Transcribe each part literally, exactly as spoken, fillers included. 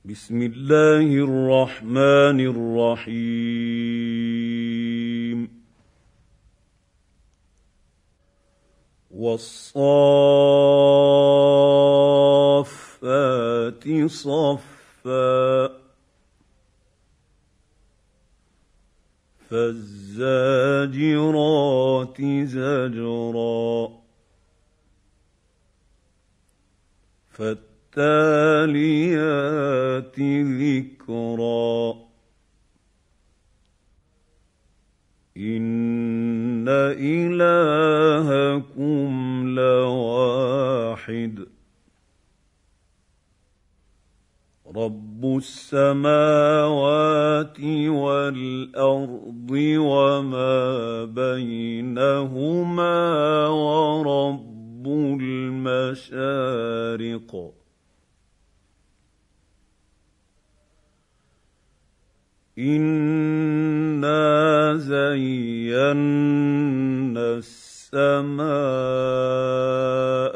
بسم الله الرحمن الرحيم والصافات صفا فالزاجرات زجرا فالتاليات ذكرا إن إلهكم لواحد رب السماوات والأرض وما بينهما ورب المشارق إنا زينا السماء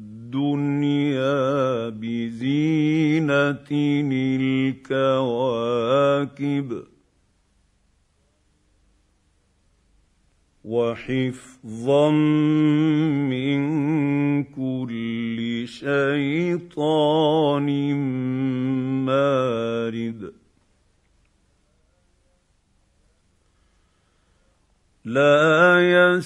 الدنيا بزينة الكواكب وحفظا من كل شيطان مارد لا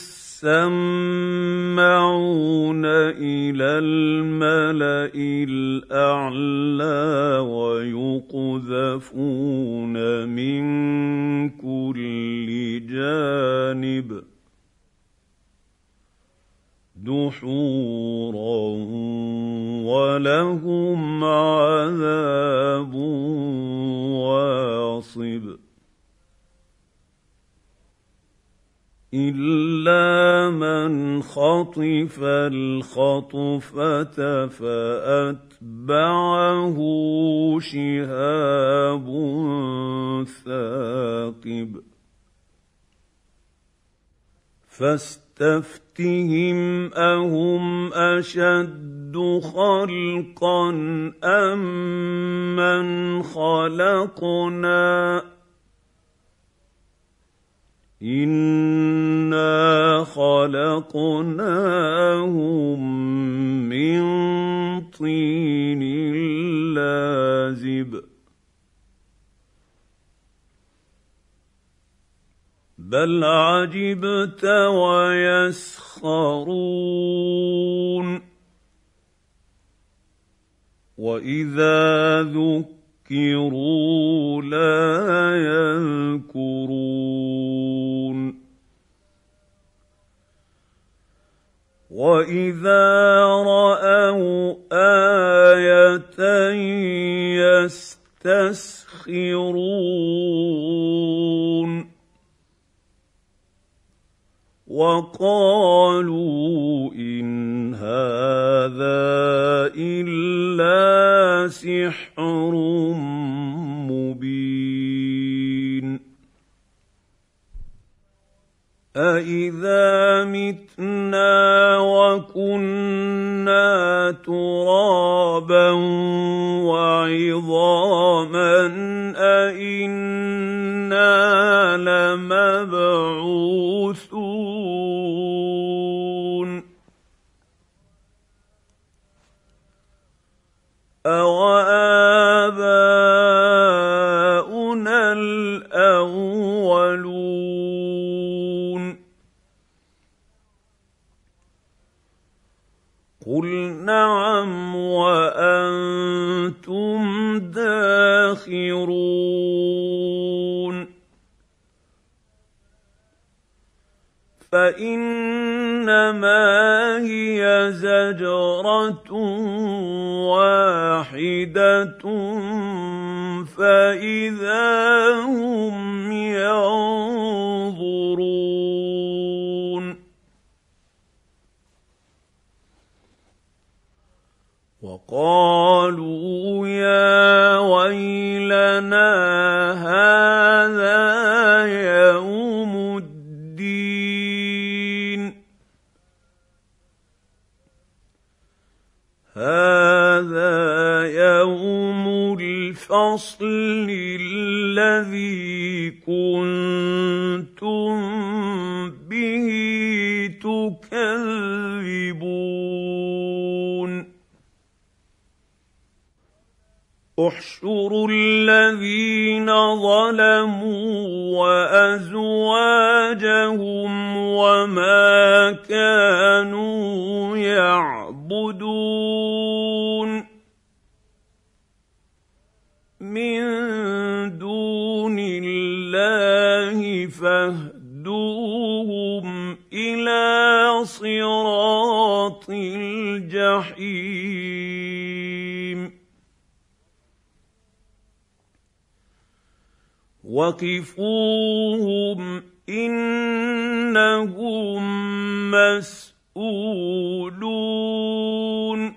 يسمعون إلى الملأ الأعلى ويقذفون من كل جانب دحورا ولهم عذاب واصب إلا من خطف الخطفة فأتبعه شهاب ثاقب فاستفتهم أهم أشد خلقا أم من خلقنا إنا خلقناهم من طين لازب بل عجبت ويسخرون وإذا ذكروا لا يذكرون وإذا رأوا آية يستسخرون وقالوا إن هذا إلا سحر مبين أإذا متنا وكنا ترابا وعظاما أإنا لمبعوثون أوآباؤنا الأولون قل نعم وأنتم داخرون فإنما هي زجرة واحدة فإذا هم ينظرون وقالوا يا ويلنا هذا يوم الدين هذا يوم الفصل الْفَصْلِ الَّذِي كُنتُم بِهِ تُكَذِّبُونَ احْشُرُوا الَّذِينَ ظَلَمُوا وَأَزْوَاجَهُمْ وَمَا كَانُوا يَعْبُدُونَ مِن دُونِ اللَّهِ فَاهْدُوهُمْ إِلَىٰ صِرَاطِ الْجَحِيمِ وَقِفُوهُمْ إِنَّهُم مَّسْئُولُونَ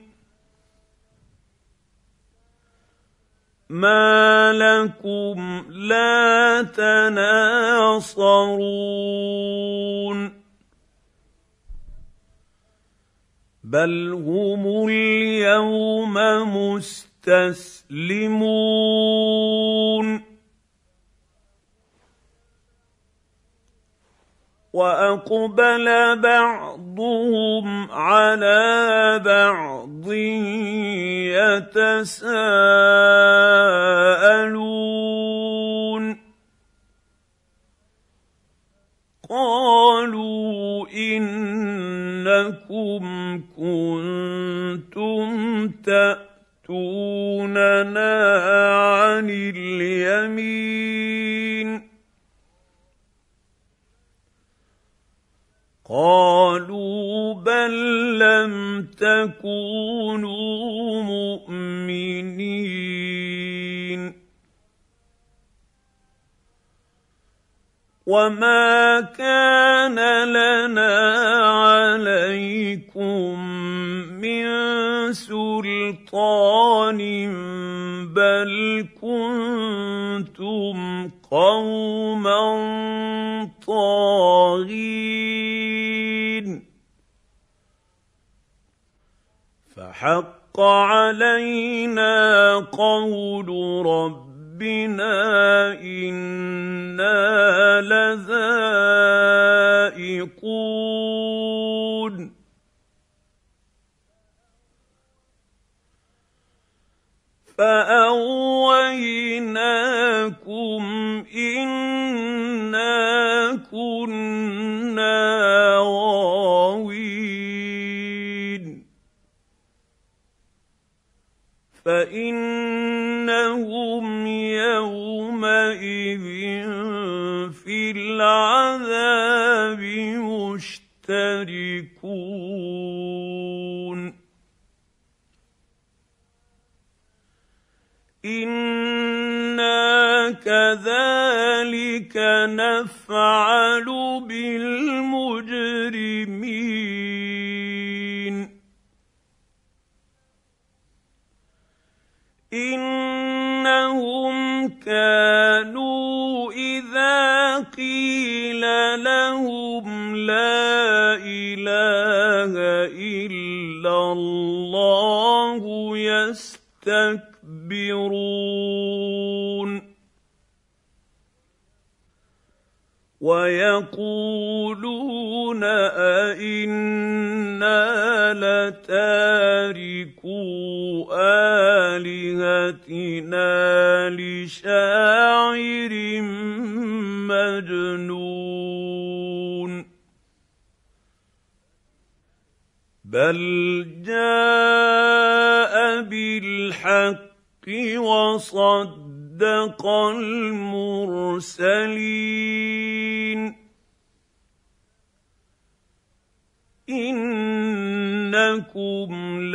مَا لَكُمْ لَا تَنَاصَرُونَ بَلْ هُمُ الْيَوْمَ مُسْتَسْلِمُونَ وَأَقْبَلَ بَعْضُهُمْ عَلَىٰ بَعْضٍ يَتَسَاءَلُونَ قَالُوا إِنَّكُمْ كُنتُمْ تَأْتُونَنَا عَنِ الْيَمِينِ قَالُوا بَل لَّمْ تَكُونُوا مُؤْمِنِينَ وَمَا كَانَ لَنَا عَلَيْكُم مِّن سُلْطَانٍ بَلْ كُنتُمْ قَوْمًا طَاغِينَ فَحَقَّ عَلَيْنَا قَوْلُ رَبِّنَا إِنَّا لَذَائِقُونَ فَأَغْوَيْنَاكُمْ إِنَّا كُنَّا غَاوِينَ فَإِنَّهُمْ يَوْمَئِذٍ فِي الْعَذَابِ مُشْتَرِكُونَ إِنَّا كَذَٰلِكَ نَفْعَلُ بِالْمُجْرِمِينَ إِنَّهُمْ كَانُوا إِذَا قِيلَ لَهُمْ لَا إِلَٰهَ إِلَّا اللَّهُ يَسْتَكْبِرُونَ وَيَقُولُونَ أَإِنَّا لَتَارِكُو آلِهَتِنَا لِشَاعِرٍ مَّجْنُونٍ بَلْ جَاءَ بِالْحَقِّ وَصَدَّقَ الْمُرْسَلِينَ إِنَّكُمْ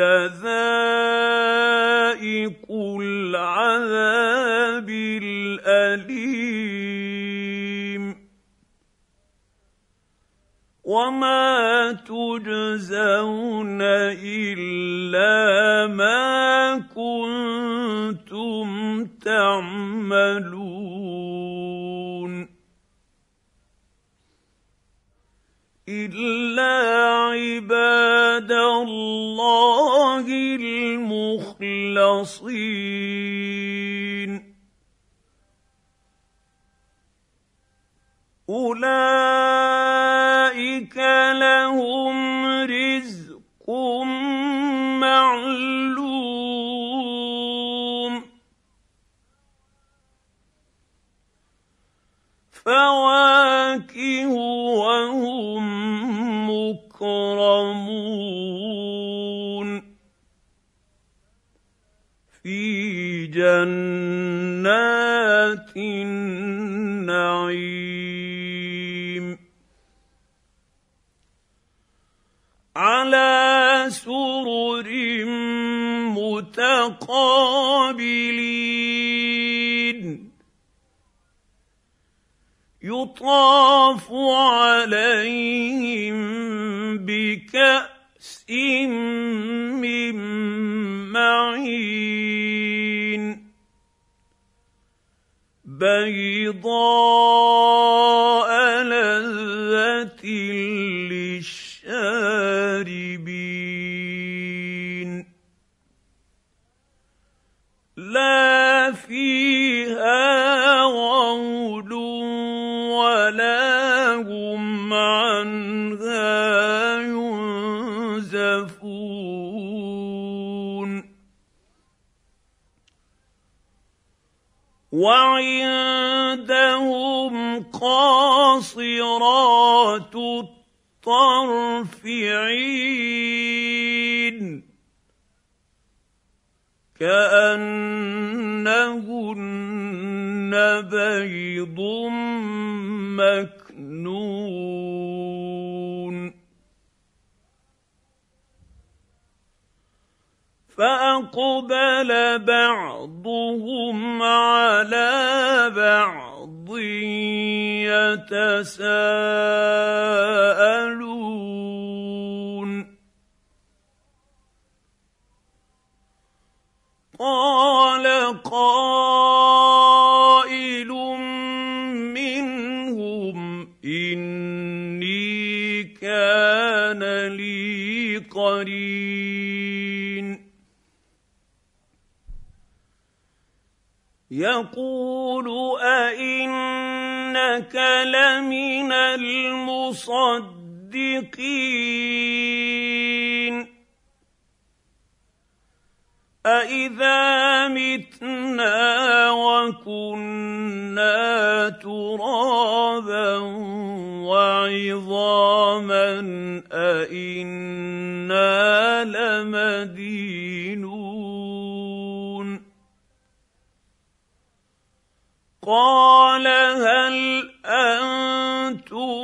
لَذَائِقُو الْعَذَابِ الْأَلِيمِ وَمَا تُجْزَوْنَ إِلَّا مَا كُنتُمْ تَعْمَلُونَ إِلَّا عِبَادَ اللَّهِ الْمُخْلَصِينَ أولئك لهم رزق معلوم فواكه وهم مكرمون في جنات النعيم على سرر متقابلين يطاف عليهم بكأس من معين بيضاء لذة للشاربين لا فيها غول ولا هم عنها ينزفون وعندهم قاصرات الطرف عين كأنهن بيض مكنون فأقبل بعضهم على بعض يتساءلون قال قائل منهم إني كان لي قرين يقول أئنك لمن المصدقين أإذا متنا وكنا ترابا وعظاما أإنا لمدينون قال هل أنتم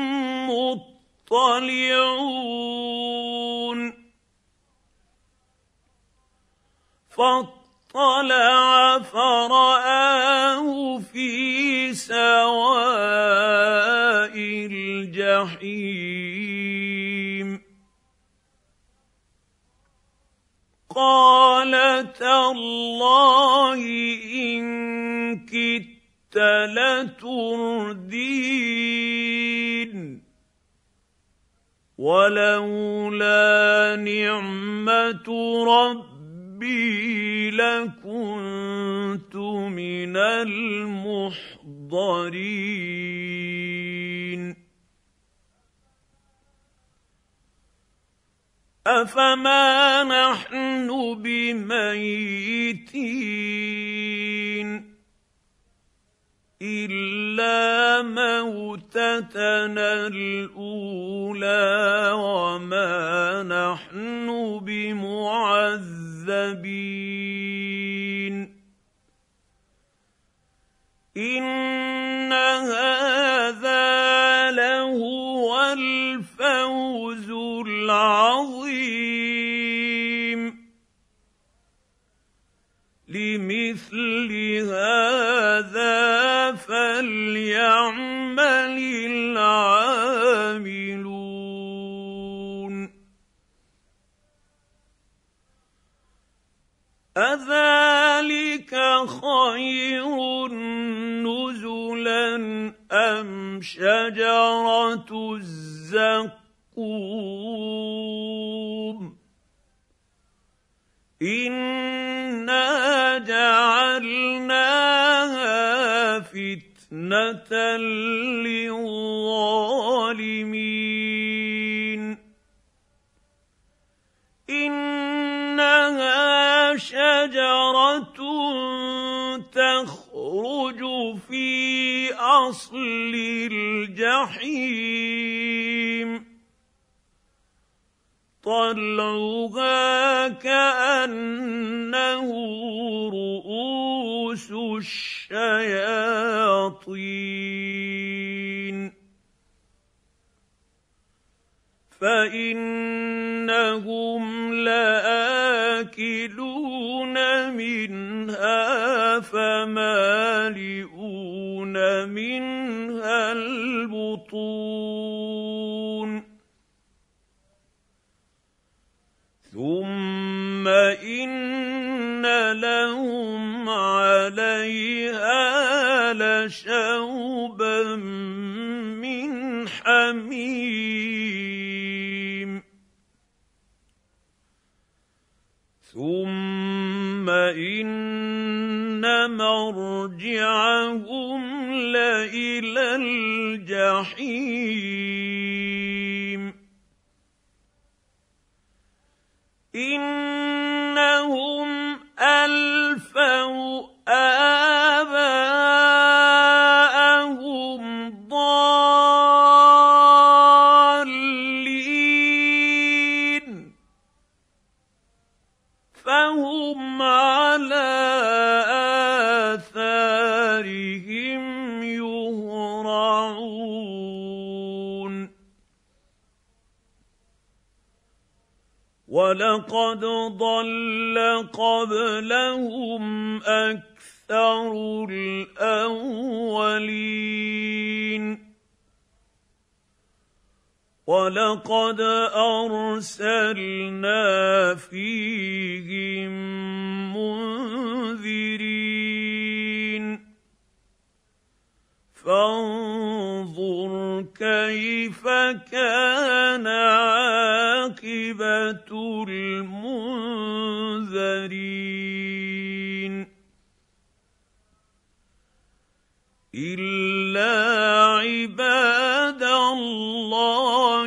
مطلعون فاطلع فرآه في سواء الجحيم قال تالله إن كدت لتردين ولولا نعمة ربي لكنت من المحضرين أفما نحن بميتين إلا موتتنا الأولى وما نحن بمعذبين إن هذا لهو الفوز العظيم لمثل هذا فليعمل العاملون أذلك خير نزلا أم شجرة الزقوم إنا جعلناها فتنة فتنه للظالمين انها شجره تخرج في اصل الجحيم طلعها كانه رؤوس الشياطين فانهم لاكلون منها فمالئون منها البطون ثم ان لهم عليها لشوبا من حميم ثم ان مرجعهم لإلى الجحيم انهم الفوا اباءهم ضالين فهم على آثارهم يهرعون ولقد ضل قبلهم أكثر الأولين ولقد أرسلنا فيهم منذرين فانظر كيف كان عاقبة المنذرين إلا عباد الله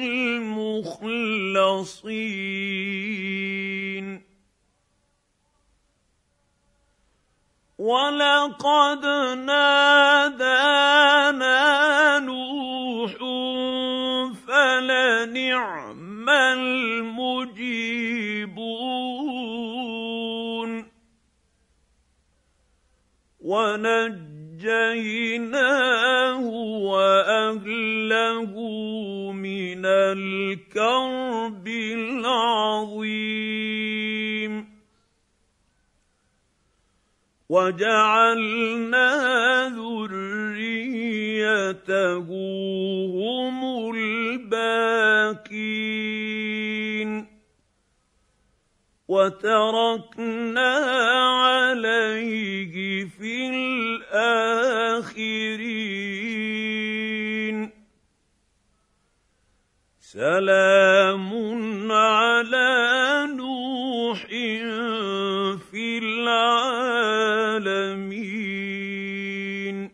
المخلصين ولقد نادانا نوح فلنعم المجيبون ونجيناه واهله من الكرب العظيم وجعلنا ذريته هم الباقين وتركنا عليه في الآخرين سلام على نوح في العالمين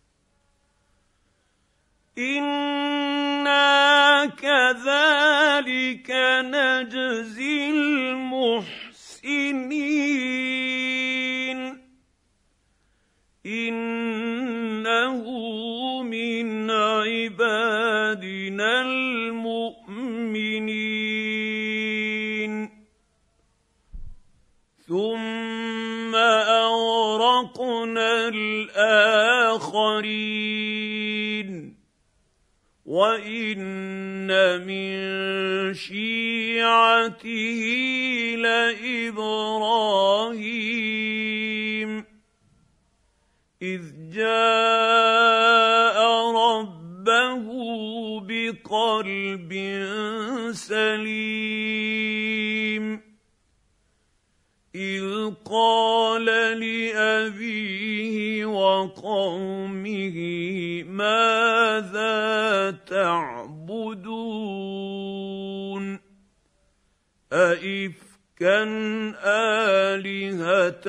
إنا كذلك نجزي المحسنين إنه من عبادنا المؤمنين ثم أغرقنا الآخرين وإن من شيعته لإبراهيم إذ جاء ربه بقلب سليم إذ قال لأبيه وقومه ماذا تعبدون أئفكا آلهة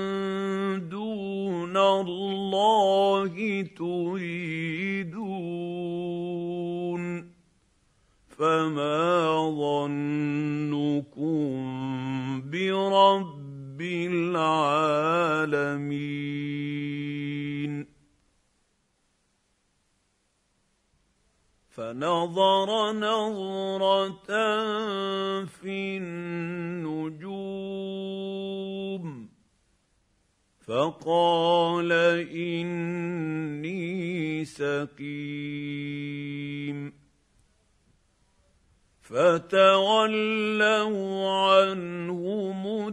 دون الله تريدون فما ظنكم برب العالمين فنظر نظرة في النجوم فقال إني سقيم فتولوا عنه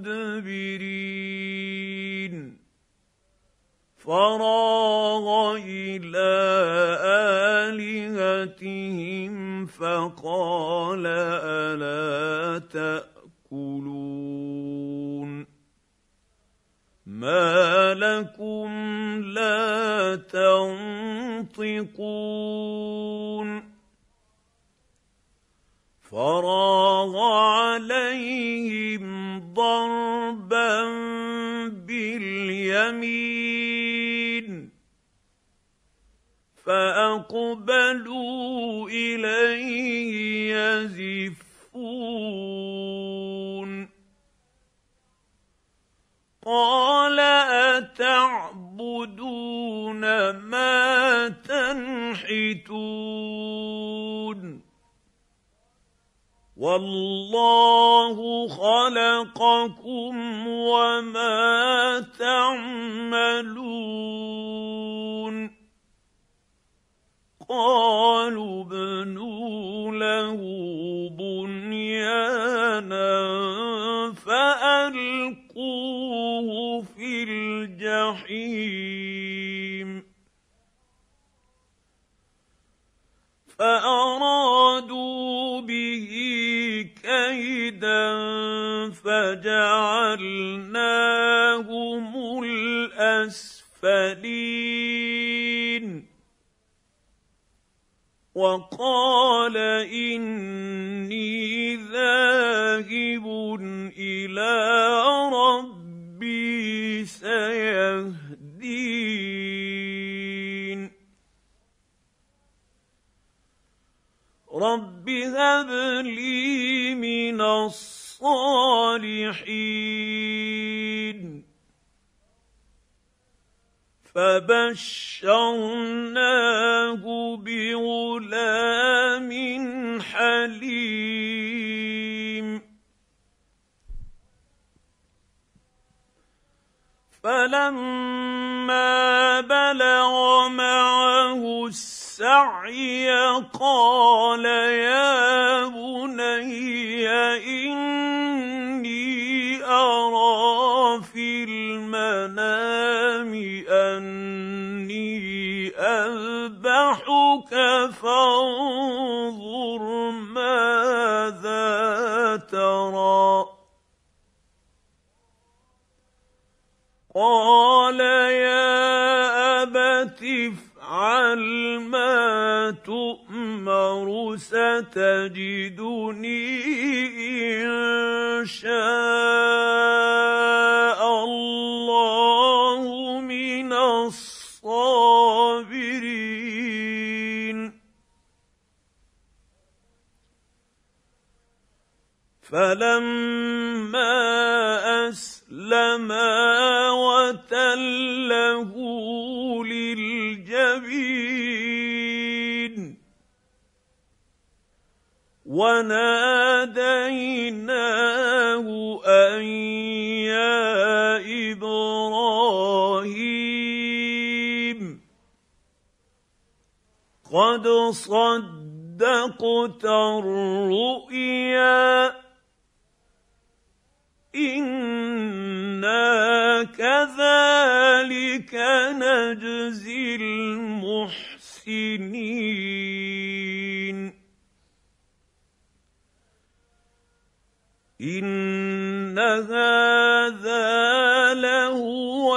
مدبرين فراغ إلى آلهتهم فقال ألا تأكلون ما لكم لا تنطقون فراغ عليهم ضربا باليمين فأقبلوا إليه يزفون قال أتعبدون ما تنحتون والله خلقكم وما تعملون قالوا ابنوا له بنيانا فألقوه في الجحيم فأرادوا به كيدا فجعلناهم الأسفلين وقال إني ذاهب إلى ربي سيهدين رب هب لي من الصالحين فبشرناه بغلام حليم فلما بلغ معه السعي قال يا بني إني أرى في المنام أني أذبحك فانظر ماذا ترى قال يا أبت افعل ما تؤمر ستجدني إن شاء الله من الصابرين فلما أسلما وتله للجبين وناديناه أن يا إبراهيم قد صدقت الرؤيا إنا كذلك نجزي المحسنين إن هذا لهو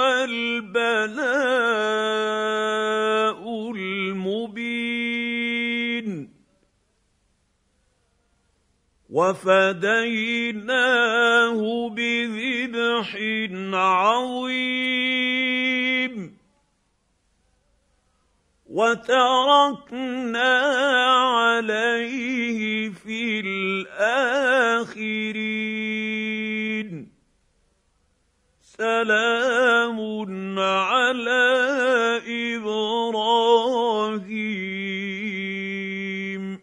البلاء المبين وفديناه بذبح عظيم وتركنا عليه في الآخرين سلام على إبراهيم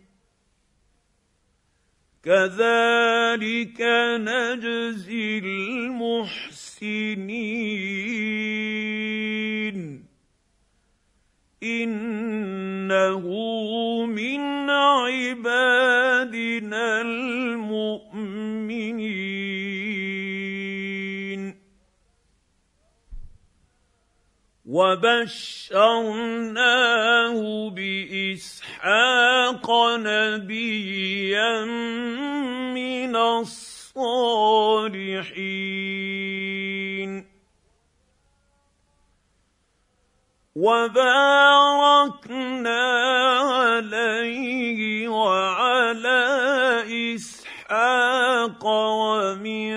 كذلك نجزي المحسنين إنه من عبادنا المؤمنين وبشرناه بإسحاق نبيا من الصالحين وباركنا عليه وعلى إسحاق ومن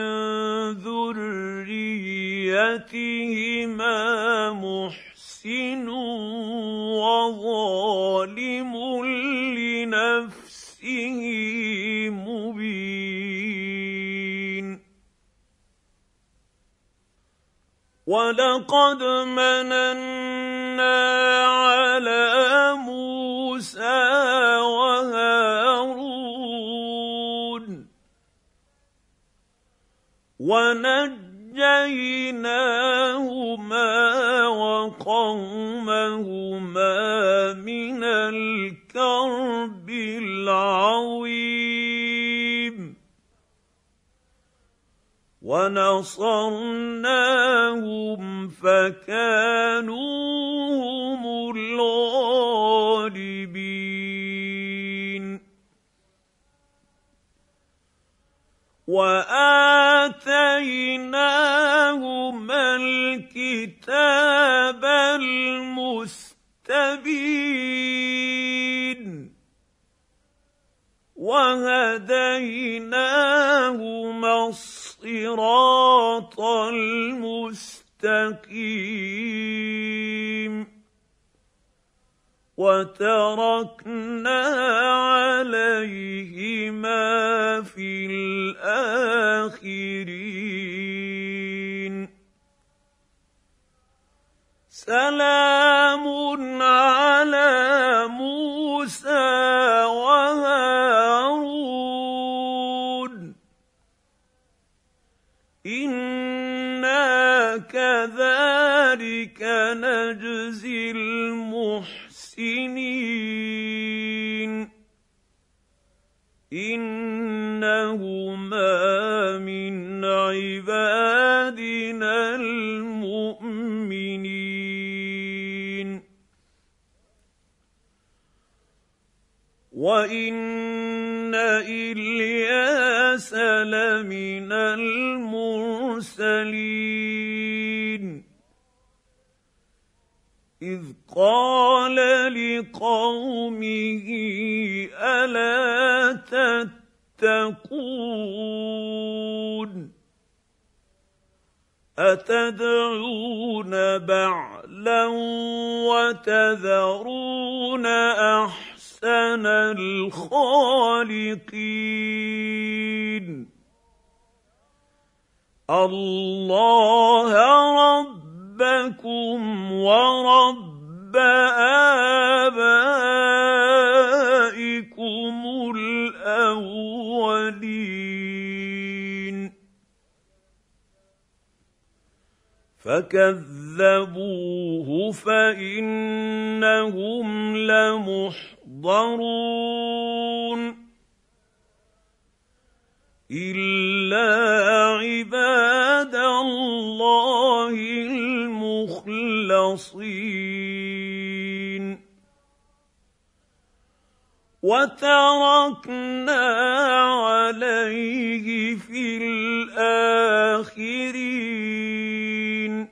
ذريتهما محسن وظالم لنفسه مبين ولقد مننا على موسى وهارون ونجيناهما وقومهما من الكرب العظيم ونصرناهم فكانوا هم الغالبين وآتيناهما الكتاب المستبين وهديناهما الصراط المستقيم وتركنا عليهما في الآخرين سلام على موسى وهارون إنا كذلك نجزي المحسنين إنهما من عبادنا المؤمنين وإن إلياس لمن المرسلين إذ قال لقومه ألا تتقون أتدعون بعلا وتذرون أحسن الخالقين الله ربكم ورب آبائكم الأولين فكذبوه فإنهم لمحضرون إلا عباد الله المخلصين وتركنا عليه في الآخرين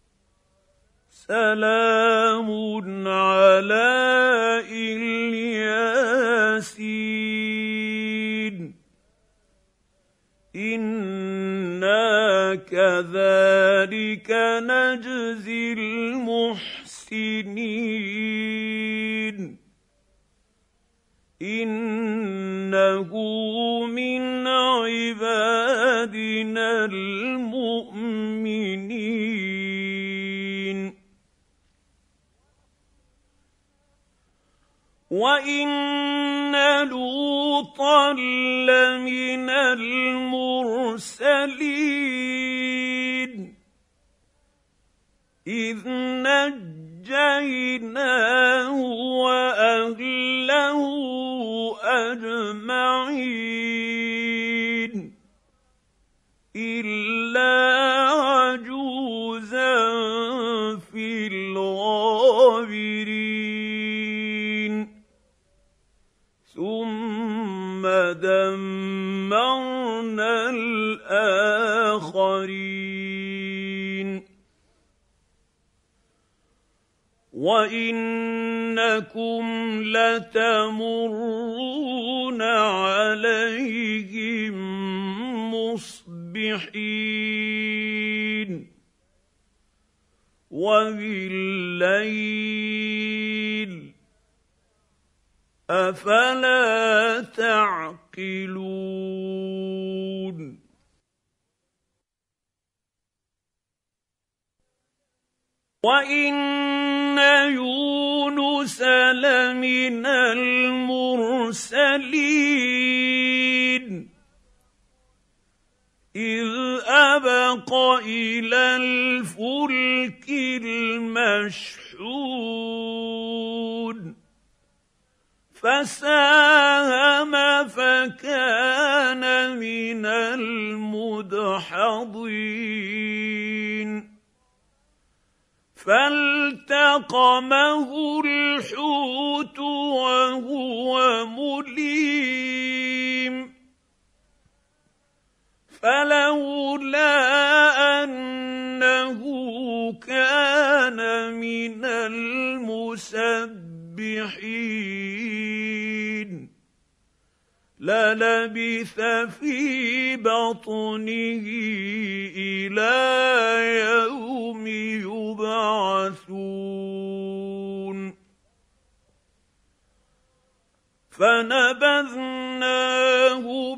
سلام على الياسين وكذلك نجزي المحسنين إنه من عبادنا المؤمنين وإن لوطا لمن المرسلين إذ نجيناه وأهله أجمعين إلا عجوزا في الغابرين ثم دمرنا الآخرين وإنكم لتمرون عليهم مصبحين وبالليل أفلا تعقلون وإن يونس لمن المرسلين إذ أبق إلى الفلك المشحون فساهم فكان من المدحضين فالتقمه الحوت وهو مليم فلولا أنه كان من المسبحين للبث في بطنه إلى يوم يبعثون فنبذناه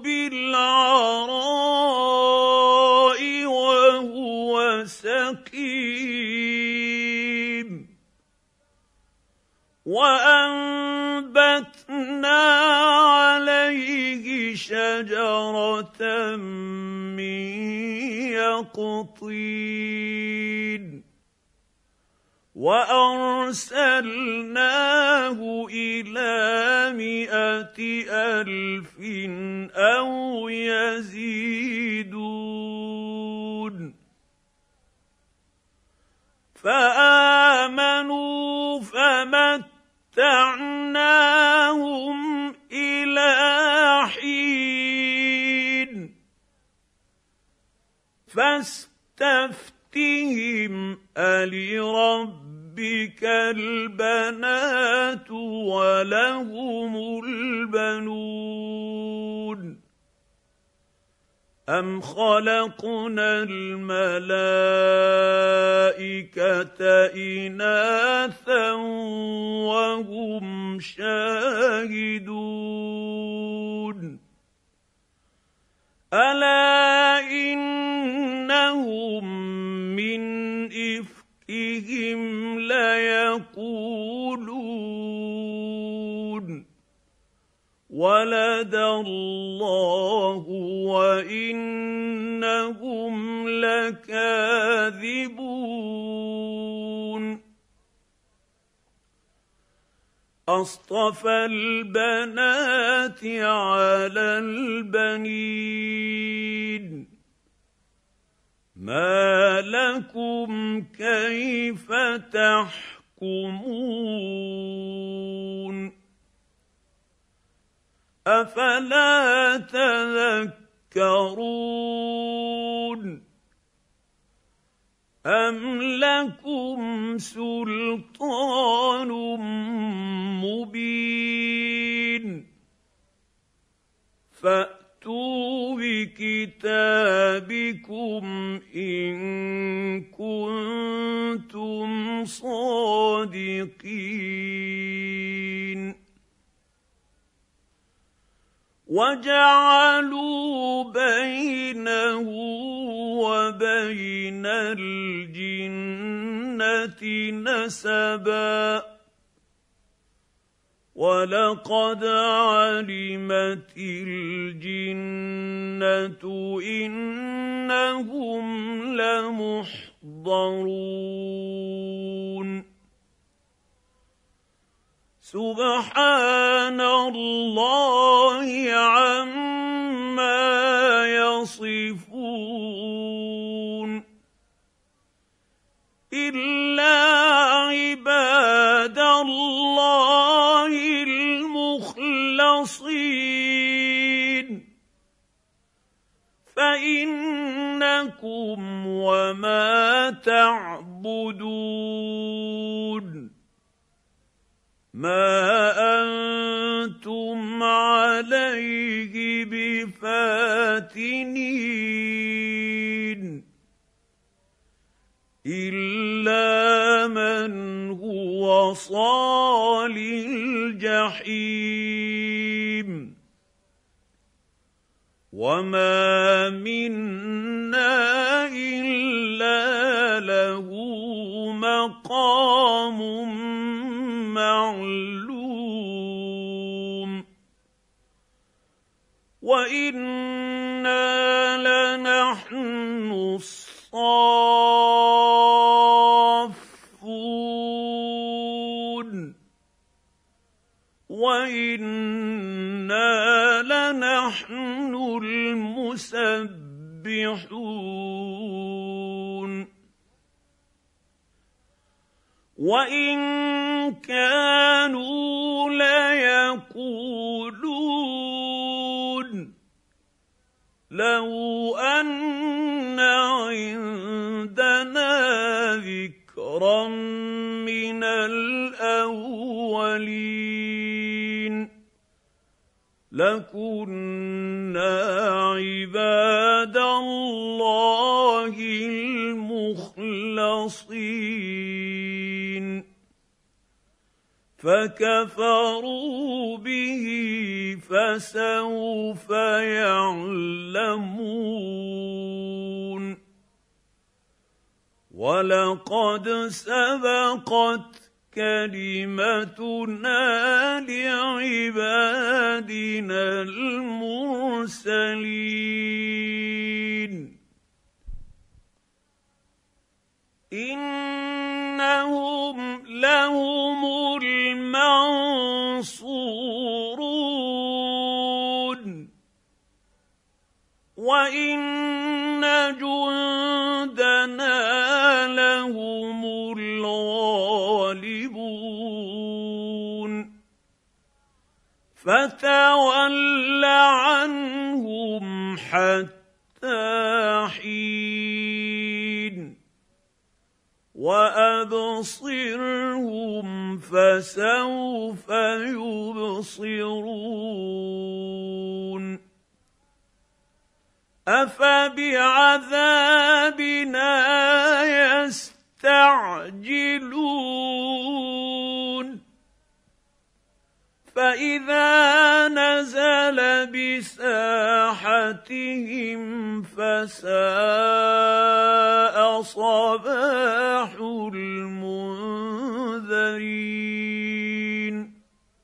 بالعراء وهو سقيم وأنبتنا عليه شجرة من يقطين وأرسلناه إلى مائة ألف أو يزيدون فآمنوا فمتعناهم إلى حين فاستفتهم ألربك البنات ولهم البنون أم خلقنا الملائكة إناثا وهم شاهدون ألا إنهم من إفكهم ليقولون ولد الله وإنهم لكاذبون أصطفى البنات على البنين ما لكم كيف تحكمون أفلا تذكرون أم لكم سلطان مبين فأتوا فاتوا بكتابكم إن كنتم صادقين وجعلوا بينه وبين الجنة نسبا ولقد علمت الجنة إنهم لمحضرون سبحان الله عما يصفون إلا عباد الله المخلصين فإنكم وما تعبدون ما أنتم عليه بفاتنين إلا من هو صال الجحيم وما منا إلا له مقام معلوم وإنا لنحن الصافون وإنا لنحن المسبحون وإن كانوا ليقولون لو أن عندنا ذكرا من الأولين لكنا عباد الله المخلصين فكفروا به فسوف يعلمون ولقد سبقت كلمتنا لعبادنا المرسلين إنهم لهم المنصورون وإن جندنا لهم الغالبون فتول عنهم حتى حين وأبصرهم فسوف يبصرون أفبعذابنا يستعجلون فإذا نزل بساحتهم فساء صباح المنذرين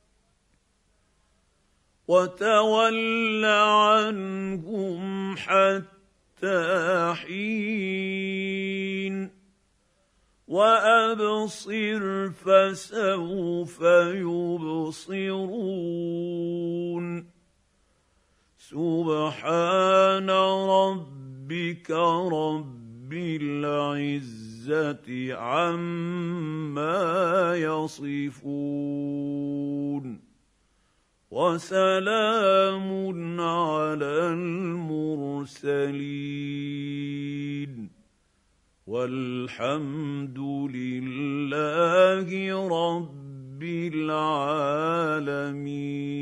وتول عنهم حتى حين وأبصر فسوف يبصرون سبحان ربك رب العزة عما يصفون وسلام على المرسلين والحمد لله رب العالمين.